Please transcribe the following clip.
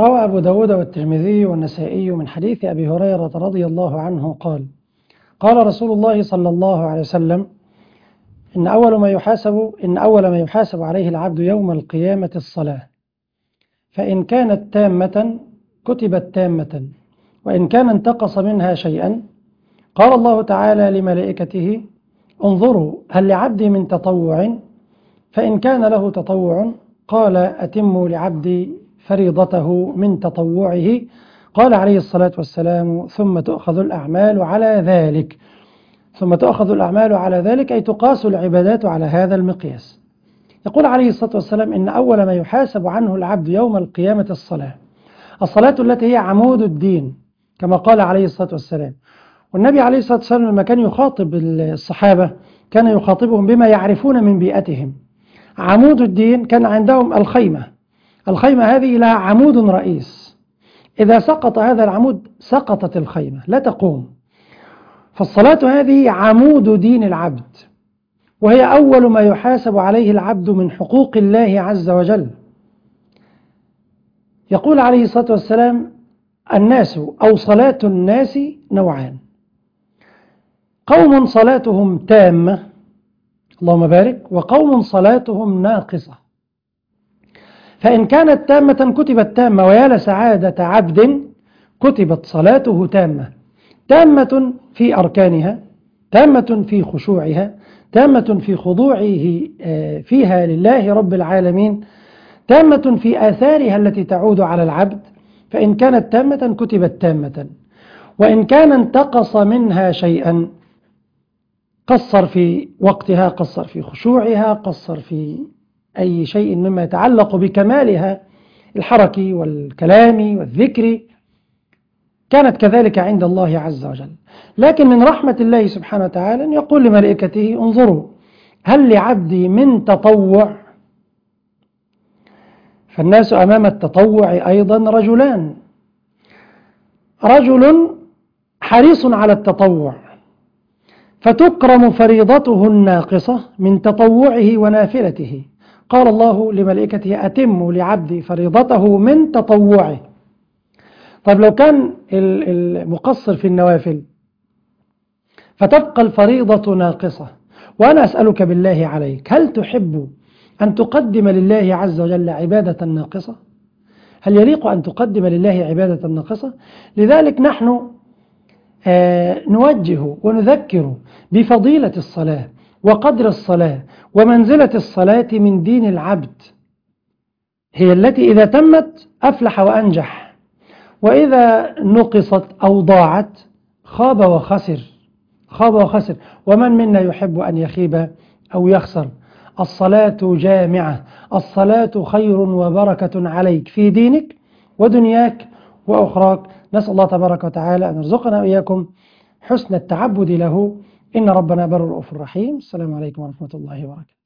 روى أبو داود والترمذي والنسائي من حديث أبي هريرة رضي الله عنه قال: قال رسول الله صلى الله عليه وسلم: إن أول ما يحاسب عليه العبد يوم القيامة الصلاة، فإن كانت تامة كتبت تامة، وإن كان انتقص منها شيئا قال الله تعالى لملائكته: انظروا هل لعبدي من تطوع؟ فإن كان له تطوع قال: أتموا لعبدي فريضته من تطوعه. قال عليه الصلاة والسلام: ثم تؤخذ الأعمال على ذلك، أي تقاس العبادات على هذا المقياس. يقول عليه الصلاة والسلام: إن أول ما يحاسب عنه العبد يوم القيامة الصلاة التي هي عمود الدين، كما قال عليه الصلاة والسلام. والنبي عليه الصلاة والسلام لما كان يخاطب الصحابة كان يخاطبهم بما يعرفون من بيئتهم. عمود الدين كان عندهم الخيمة هذه لها عمود رئيس، إذا سقط هذا العمود سقطت الخيمة لا تقوم. فالصلاة هذه عمود دين العبد، وهي أول ما يحاسب عليه العبد من حقوق الله عز وجل. يقول عليه الصلاة والسلام: الناس أو صلاة الناس نوعان: قوم صلاتهم تامة، اللهم بارك، وقوم صلاتهم ناقصة. فإن كانت تامة كتبت تامة، ويا لسعادة عبد كتبت صلاته تامة في أركانها، تامة في خشوعها، تامة في خضوعه فيها لله رب العالمين، تامة في آثارها التي تعود على العبد. فإن كانت تامة كتبت تامة، وإن كان انتقص منها شيئا قصر في وقتها، قصر في خشوعها، قصر في أي شيء مما يتعلق بكمالها الحركي والكلامي والذكري، كانت كذلك عند الله عز وجل. لكن من رحمة الله سبحانه وتعالى أن يقول لملائكته: انظروا هل لعبدي من تطوع؟ فالناس أمام التطوع أيضا رجلان: رجل حريص على التطوع فتكرم فريضته الناقصة من تطوعه ونافلته. قال الله لملائكته: أتموا لعبدي فريضته من تطوعه. طيب لو كان المقصر في النوافل فتبقى الفريضة ناقصة، وأنا أسألك بالله عليك، هل تحب أن تقدم لله عز وجل عبادة ناقصة؟ هل يليق أن تقدم لله عبادة ناقصة؟ لذلك نحن نوجه ونذكر بفضيلة الصلاة وقدر الصلاة ومنزلة الصلاة من دين العبد، هي التي إذا تمت أفلح وأنجح، وإذا نقصت أو ضاعت خاب وخسر. ومن منا يحب أن يخيب أو يخسر؟ الصلاة جامعة، الصلاة خير وبركة عليك في دينك ودنياك وأخراك. نسأل الله تبارك وتعالى أن يرزقنا وإياكم حسن التعبد له، إن ربنا بر رؤوف رحيم. السلام عليكم ورحمة الله وبركاته.